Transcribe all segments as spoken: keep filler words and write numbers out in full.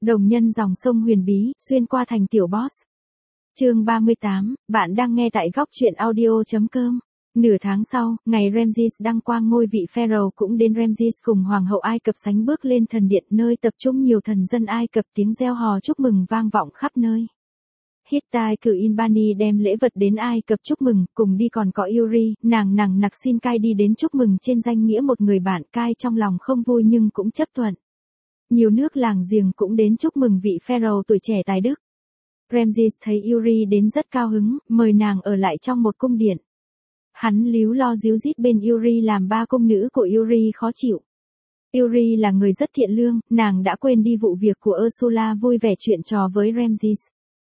Đồng nhân dòng sông huyền bí, xuyên qua thành tiểu boss. Chương ba mươi tám, bạn đang nghe tại góc truyện audio chấm com. Nửa tháng sau, ngày Ramses đăng quang ngôi vị Pharaoh cũng đến. Ramses cùng Hoàng hậu Ai Cập sánh bước lên thần điện nơi tập trung nhiều thần dân Ai Cập, tiếng reo hò chúc mừng vang vọng khắp nơi. Hittite cử Inbani đem lễ vật đến Ai Cập chúc mừng, cùng đi còn có Uri, nàng nàng nặc xin Cai đi đến chúc mừng trên danh nghĩa một người bạn. Cai trong lòng không vui nhưng cũng chấp thuận. Nhiều nước làng giềng cũng đến chúc mừng vị Pharaoh tuổi trẻ tài đức. Ramses thấy Uri đến rất cao hứng, mời nàng ở lại trong một cung điện. Hắn líu lo díu dít bên Uri làm ba cung nữ của Uri khó chịu. Uri là người rất thiện lương, nàng đã quên đi vụ việc của Ursula vui vẻ chuyện trò với Ramses.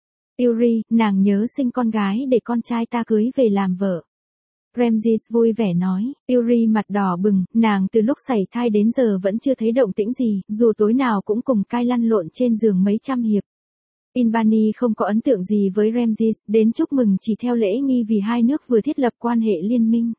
Uri, nàng nhớ sinh con gái để con trai ta cưới về làm vợ. Ramses vui vẻ nói. Uri mặt đỏ bừng, nàng từ lúc sảy thai đến giờ vẫn chưa thấy động tĩnh gì, dù tối nào cũng cùng Cai lăn lộn trên giường mấy trăm hiệp. Inbani không có ấn tượng gì với Ramses, đến chúc mừng chỉ theo lễ nghi vì hai nước vừa thiết lập quan hệ liên minh.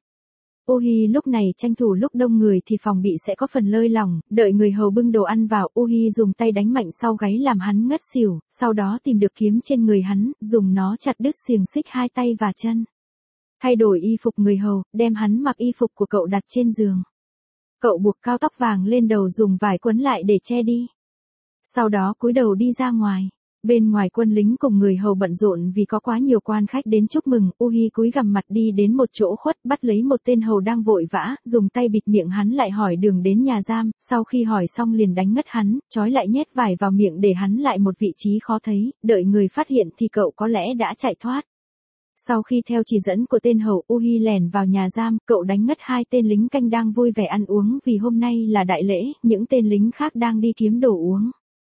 Uhi lúc này tranh thủ lúc đông người thì phòng bị sẽ có phần lơi lỏng, đợi người hầu bưng đồ ăn vào, Uhi dùng tay đánh mạnh sau gáy làm hắn ngất xỉu, sau đó tìm được kiếm trên người hắn, dùng nó chặt đứt xiềng xích hai tay và chân. Thay đổi y phục người hầu, đem hắn mặc y phục của cậu đặt trên giường. Cậu buộc cao tóc vàng lên đầu dùng vải quấn lại để che đi. Sau đó cúi đầu đi ra ngoài. Bên ngoài quân lính cùng người hầu bận rộn vì có quá nhiều quan khách đến chúc mừng. Uhi cúi gằm mặt đi đến một chỗ khuất, bắt lấy một tên hầu đang vội vã, dùng tay bịt miệng hắn lại hỏi đường đến nhà giam, sau khi hỏi xong liền đánh ngất hắn, trói lại nhét vải vào miệng để hắn lại một vị trí khó thấy, đợi người phát hiện thì cậu có lẽ đã chạy thoát. Sau khi theo chỉ dẫn của tên hầu, Uhi lẻn vào nhà giam, cậu đánh ngất hai tên lính canh đang vui vẻ ăn uống vì hôm nay là đại lễ, những tên lính khác đang đi kiếm đồ uống.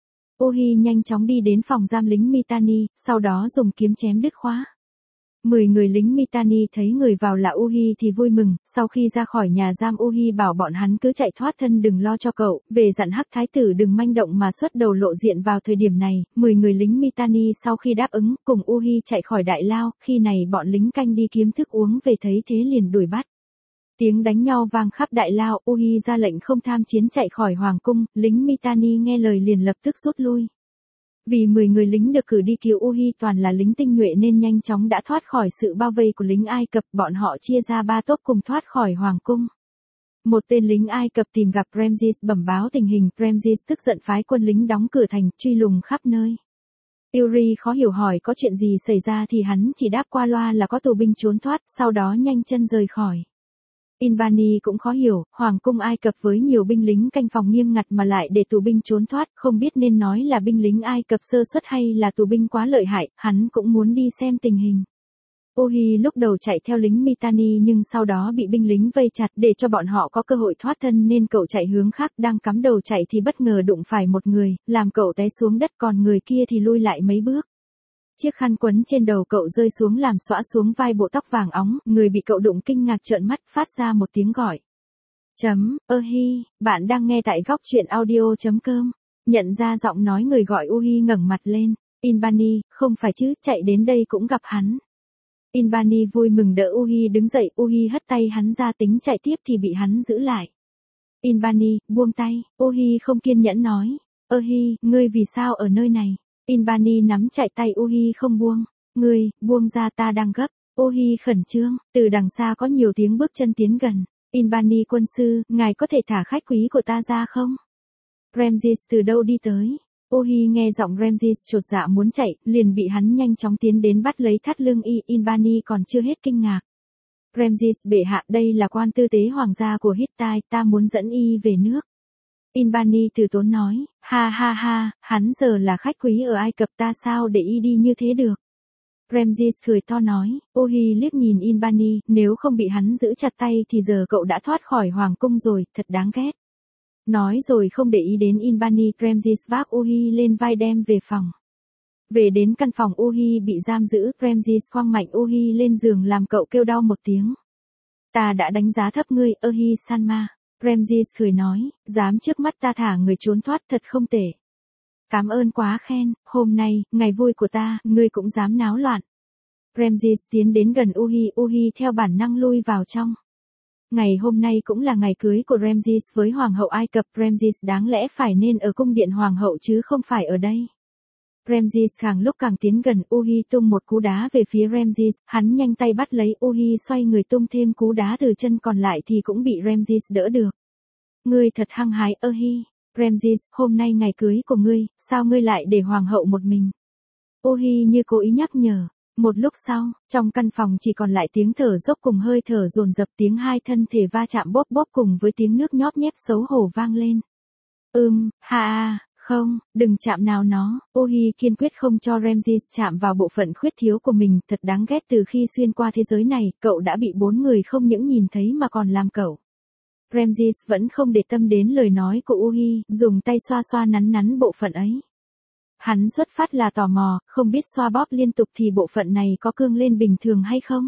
Uhi nhanh chóng đi đến phòng giam lính Mitanni, sau đó dùng kiếm chém đứt khóa. Mười người lính Mitanni thấy người vào là Uhi thì vui mừng, sau khi ra khỏi nhà giam Uhi bảo bọn hắn cứ chạy thoát thân đừng lo cho cậu, về dặn Hắc Thái tử đừng manh động mà xuất đầu lộ diện vào thời điểm này. Mười người lính Mitanni sau khi đáp ứng, cùng Uhi chạy khỏi đại lao, khi này bọn lính canh đi kiếm thức uống về thấy thế liền đuổi bắt. Tiếng đánh nhau vang khắp đại lao, Uhi ra lệnh không tham chiến chạy khỏi hoàng cung, lính Mitanni nghe lời liền lập tức rút lui. Vì mười người lính được cử đi cứu Uhi toàn là lính tinh nhuệ nên nhanh chóng đã thoát khỏi sự bao vây của lính Ai Cập, bọn họ chia ra ba tốp cùng thoát khỏi hoàng cung. Một tên lính Ai Cập tìm gặp Ramses bẩm báo tình hình, Ramses tức giận phái quân lính đóng cửa thành, truy lùng khắp nơi. Uri khó hiểu hỏi có chuyện gì xảy ra thì hắn chỉ đáp qua loa là có tù binh trốn thoát, sau đó nhanh chân rời khỏi. Inbani cũng khó hiểu, hoàng cung Ai Cập với nhiều binh lính canh phòng nghiêm ngặt mà lại để tù binh trốn thoát, không biết nên nói là binh lính Ai Cập sơ suất hay là tù binh quá lợi hại, hắn cũng muốn đi xem tình hình. Uhi lúc đầu chạy theo lính Mitanni nhưng sau đó bị binh lính vây chặt, để cho bọn họ có cơ hội thoát thân nên cậu chạy hướng khác, đang cắm đầu chạy thì bất ngờ đụng phải một người, làm cậu té xuống đất, còn người kia thì lui lại mấy bước. Chiếc khăn quấn trên đầu cậu rơi xuống làm xõa xuống vai bộ tóc vàng óng, người bị cậu đụng kinh ngạc trợn mắt, phát ra một tiếng gọi. Chấm, ơ hi, bạn đang nghe tại góc truyện audio chấm com. Nhận ra giọng nói người gọi, Uhi ngẩng mặt lên. Inbani, không phải chứ, chạy đến đây cũng gặp hắn. Inbani vui mừng đỡ Uhi đứng dậy, Uhi hất tay hắn ra tính chạy tiếp thì bị hắn giữ lại. Inbani, buông tay, Uhi không kiên nhẫn nói. Ơ hi, ngươi vì sao ở nơi này? Inbani nắm chặt tay Uhi không buông. Ngươi, buông ra, ta đang gấp. Uhi khẩn trương, từ đằng xa có nhiều tiếng bước chân tiến gần. Inbani quân sư, ngài có thể thả khách quý của ta ra không? Ramses từ đâu đi tới? Uhi nghe giọng Ramses chột dạ muốn chạy, liền bị hắn nhanh chóng tiến đến bắt lấy thắt lưng y. Inbani còn chưa hết kinh ngạc. Ramses bệ hạ, đây là quan tư tế hoàng gia của Hittite, ta muốn dẫn y về nước. Inbani từ tốn nói, ha ha ha, hắn giờ là khách quý ở Ai Cập, ta sao để y đi như thế được. Ramses cười to nói. Uhi liếc nhìn Inbani, nếu không bị hắn giữ chặt tay thì giờ cậu đã thoát khỏi hoàng cung rồi, thật đáng ghét. Nói rồi không để ý đến Inbani, Ramses vác Uhi lên vai đem về phòng. Về đến căn phòng Uhi bị giam giữ, Ramses khoang mạnh Uhi lên giường làm cậu kêu đau một tiếng. Ta đã đánh giá thấp ngươi, Uhi Sanma. Ramses cười nói, dám trước mắt ta thả người trốn thoát thật không tệ. Cảm ơn quá khen, hôm nay, ngày vui của ta, ngươi cũng dám náo loạn. Ramses tiến đến gần Uhi, Uhi theo bản năng lui vào trong. Ngày hôm nay cũng là ngày cưới của Ramses với Hoàng hậu Ai Cập. Ramses đáng lẽ phải nên ở cung điện Hoàng hậu chứ không phải ở đây. Ramses càng lúc càng tiến gần, Uhi tung một cú đá về phía Ramses, hắn nhanh tay bắt lấy Uhi xoay người tung thêm cú đá từ chân còn lại thì cũng bị Ramses đỡ được. Ngươi thật hăng hái Uhi. Ramses, hôm nay ngày cưới của ngươi, sao ngươi lại để Hoàng hậu một mình? Uhi như cố ý nhắc nhở. Một lúc sau, trong căn phòng chỉ còn lại tiếng thở dốc cùng hơi thở dồn dập, tiếng hai thân thể va chạm bóp bóp cùng với tiếng nước nhóp nhép xấu hổ vang lên. Ừm, ha a, không, đừng chạm nào nó. Uhi kiên quyết không cho Ramses chạm vào bộ phận khuyết thiếu của mình, thật đáng ghét. Từ khi xuyên qua thế giới này, cậu đã bị bốn người không những nhìn thấy mà còn làm cậu. Ramses vẫn không để tâm đến lời nói của Uhi, dùng tay xoa xoa nắn nắn bộ phận ấy. Hắn xuất phát là tò mò, không biết xoa bóp liên tục thì bộ phận này có cương lên bình thường hay không.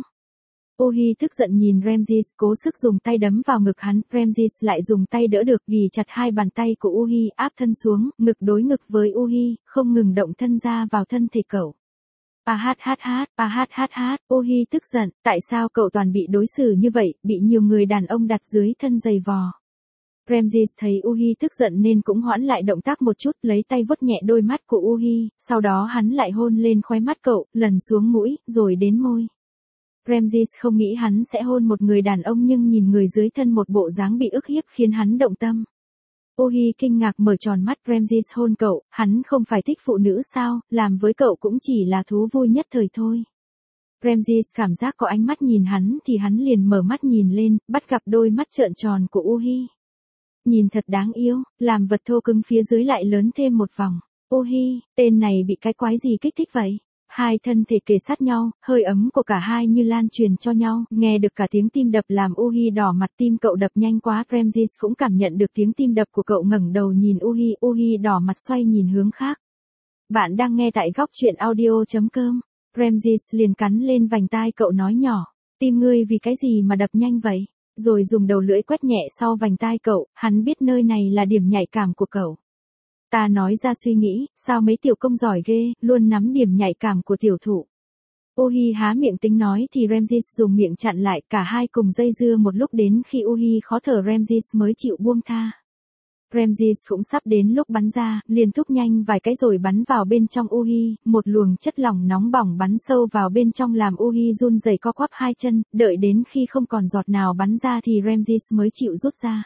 Uhi tức giận nhìn Ramses, cố sức dùng tay đấm vào ngực hắn. Ramses lại dùng tay đỡ được, ghì chặt hai bàn tay của Uhi, áp thân xuống, ngực đối ngực với Uhi, không ngừng động thân ra vào thân thể cậu. Pa hát hát hát, pa hát hát hát. Uhi tức giận, tại sao cậu toàn bị đối xử như vậy, bị nhiều người đàn ông đặt dưới thân giày vò. Ramses thấy Uhi tức giận nên cũng hoãn lại động tác một chút, lấy tay vuốt nhẹ đôi mắt của Uhi, sau đó hắn lại hôn lên khóe mắt cậu, lần xuống mũi, rồi đến môi. Ramses không nghĩ hắn sẽ hôn một người đàn ông nhưng nhìn người dưới thân một bộ dáng bị ức hiếp khiến hắn động tâm. Uhi kinh ngạc mở tròn mắt. Ramses hôn cậu, hắn không phải thích phụ nữ sao, làm với cậu cũng chỉ là thú vui nhất thời thôi. Ramses cảm giác có ánh mắt nhìn hắn thì hắn liền mở mắt nhìn lên, bắt gặp đôi mắt trợn tròn của Uhi. Nhìn thật đáng yêu, làm vật thô cứng phía dưới lại lớn thêm một vòng. Uhi, tên này bị cái quái gì kích thích vậy? Hai thân thể kề sát nhau, hơi ấm của cả hai như lan truyền cho nhau, nghe được cả tiếng tim đập làm Uhi đỏ mặt. Tim cậu đập nhanh quá. Ramses cũng cảm nhận được tiếng tim đập của cậu, ngẩng đầu nhìn Uhi, Uhi đỏ mặt xoay nhìn hướng khác. Bạn đang nghe tại góc truyện audio chấm com. Ramses liền cắn lên vành tai cậu nói nhỏ, tim ngươi vì cái gì mà đập nhanh vậy? Rồi dùng đầu lưỡi quét nhẹ sau vành tai cậu, hắn biết nơi này là điểm nhạy cảm của cậu. Ta nói ra suy nghĩ, sao mấy tiểu công giỏi ghê, luôn nắm điểm nhạy cảm của tiểu thụ. Uhi há miệng tính nói thì Ramses dùng miệng chặn lại, cả hai cùng dây dưa một lúc đến khi Uhi khó thở Ramses mới chịu buông tha. Ramses cũng sắp đến lúc bắn ra, liền thúc nhanh vài cái rồi bắn vào bên trong Uhi, một luồng chất lỏng nóng bỏng bắn sâu vào bên trong làm Uhi run rẩy co quắp hai chân, đợi đến khi không còn giọt nào bắn ra thì Ramses mới chịu rút ra.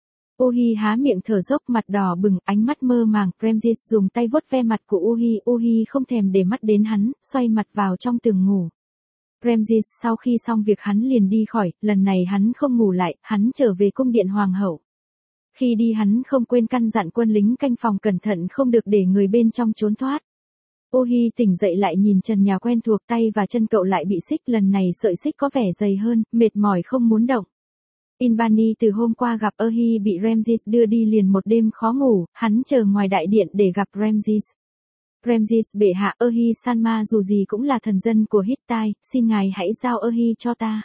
Uhi há miệng thở dốc, mặt đỏ bừng, ánh mắt mơ màng. Ramses dùng tay vuốt ve mặt của Uhi, Uhi không thèm để mắt đến hắn, xoay mặt vào trong tường ngủ. Ramses sau khi xong việc hắn liền đi khỏi, lần này hắn không ngủ lại, hắn trở về cung điện Hoàng hậu. Khi đi hắn không quên căn dặn quân lính canh phòng cẩn thận không được để người bên trong trốn thoát. Uhi tỉnh dậy lại nhìn trần nhà quen thuộc, tay và chân cậu lại bị xích, lần này sợi xích có vẻ dày hơn, mệt mỏi không muốn động. Inbani từ hôm qua gặp Uhi bị Ramses đưa đi liền một đêm khó ngủ, hắn chờ ngoài đại điện để gặp Ramses. Ramses bệ hạ, Uhi Sanma dù gì cũng là thần dân của Hittite, xin ngài hãy giao Uhi cho ta.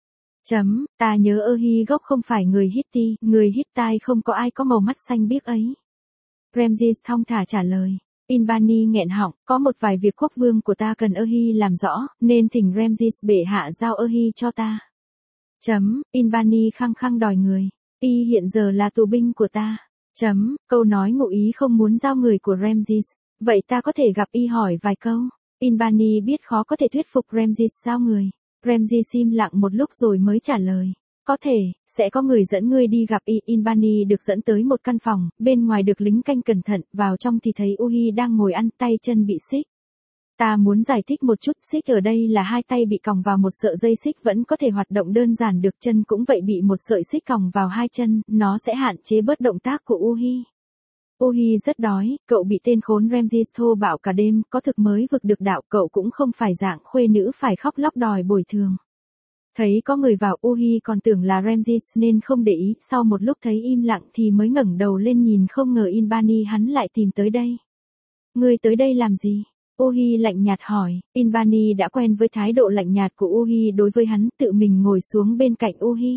Chấm, ta nhớ Uhi gốc không phải người Hitti, người Hittite không có ai có màu mắt xanh biếc ấy. Ramses thong thả trả lời. Inbani nghẹn họng, có một vài việc quốc vương của ta cần Uhi làm rõ, nên thỉnh Ramses bệ hạ giao Uhi cho ta. Chấm, Inbani khăng khăng đòi người. Y hiện giờ là tù binh của ta. Chấm, câu nói ngụ ý không muốn giao người của Ramses. Vậy ta có thể gặp Y hỏi vài câu. Inbani biết khó có thể thuyết phục Ramses giao người. Ramses im lặng một lúc rồi mới trả lời. Có thể, sẽ có người dẫn ngươi đi gặp Y. Inbani được dẫn tới một căn phòng, bên ngoài được lính canh cẩn thận, vào trong thì thấy Uhi đang ngồi ăn, tay chân bị xích. Ta muốn giải thích một chút, xích ở đây là hai tay bị còng vào một sợi dây xích vẫn có thể hoạt động đơn giản được, chân cũng vậy, bị một sợi xích còng vào hai chân, nó sẽ hạn chế bớt động tác của Uhi. Uhi rất đói, cậu bị tên khốn Ramses thô bạo cả đêm, có thực mới vực được đạo, cậu cũng không phải dạng khuê nữ phải khóc lóc đòi bồi thường. Thấy có người vào, Uhi còn tưởng là Ramses nên không để ý, sau một lúc thấy im lặng thì mới ngẩng đầu lên nhìn, không ngờ Inbani hắn lại tìm tới đây. Ngươi tới đây làm gì? Uhi lạnh nhạt hỏi. Inbani đã quen với thái độ lạnh nhạt của Uhi đối với hắn, tự mình ngồi xuống bên cạnh Uhi.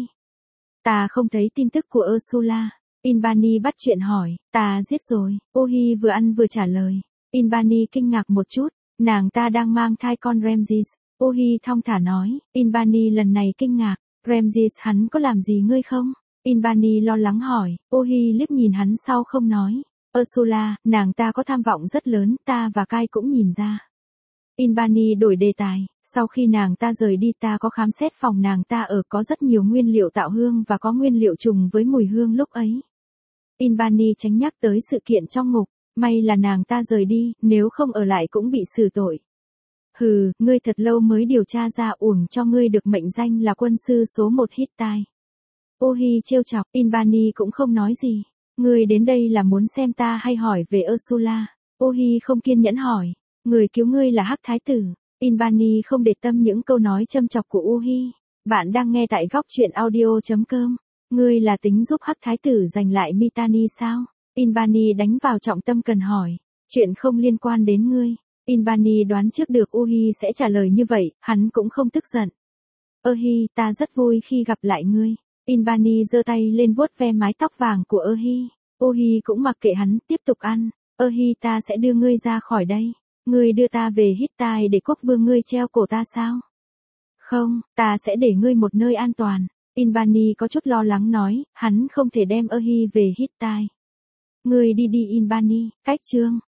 Ta không thấy tin tức của Ursula. Inbani bắt chuyện hỏi. Ta giết rồi. Uhi vừa ăn vừa trả lời. Inbani kinh ngạc một chút. Nàng ta đang mang thai con Ramses. Uhi thong thả nói. Inbani lần này kinh ngạc. Ramses hắn có làm gì ngươi không? Inbani lo lắng hỏi, Ohi liếc nhìn hắn sau không nói. Ursula, nàng ta có tham vọng rất lớn, ta và Kai cũng nhìn ra. Inbani đổi đề tài, sau khi nàng ta rời đi ta có khám xét phòng nàng ta ở, có rất nhiều nguyên liệu tạo hương và có nguyên liệu trùng với mùi hương lúc ấy. Inbani tránh nhắc tới sự kiện trong ngục, may là nàng ta rời đi, nếu không ở lại cũng bị xử tội. Hừ, ngươi thật lâu mới điều tra ra, uổng cho ngươi được mệnh danh là quân sư số một Hittite. Ohi trêu chọc, Inbani cũng không nói gì. Ngươi đến đây là muốn xem ta hay hỏi về Ursula? Ohi không kiên nhẫn hỏi. Người cứu ngươi là Hắc Thái tử. Inbani không để tâm những câu nói châm chọc của Ohi. Bạn đang nghe tại góc truyện audio chấm com. Ngươi là tính giúp Hắc Thái tử giành lại Mitanni sao? Inbani đánh vào trọng tâm cần hỏi. Chuyện không liên quan đến ngươi. Inbani đoán trước được Ohi sẽ trả lời như vậy, hắn cũng không tức giận. Ohi, ta rất vui khi gặp lại ngươi. Inbani giơ tay lên vuốt ve mái tóc vàng của Ohi. Ohi cũng mặc kệ hắn, tiếp tục ăn. Ohi, ta sẽ đưa ngươi ra khỏi đây. Ngươi đưa ta về Hittite để quốc vương ngươi treo cổ ta sao? Không, ta sẽ để ngươi một nơi an toàn. Inbani có chút lo lắng nói, hắn không thể đem Ohi về Hittite. Ngươi đi đi Inbani, cách chương.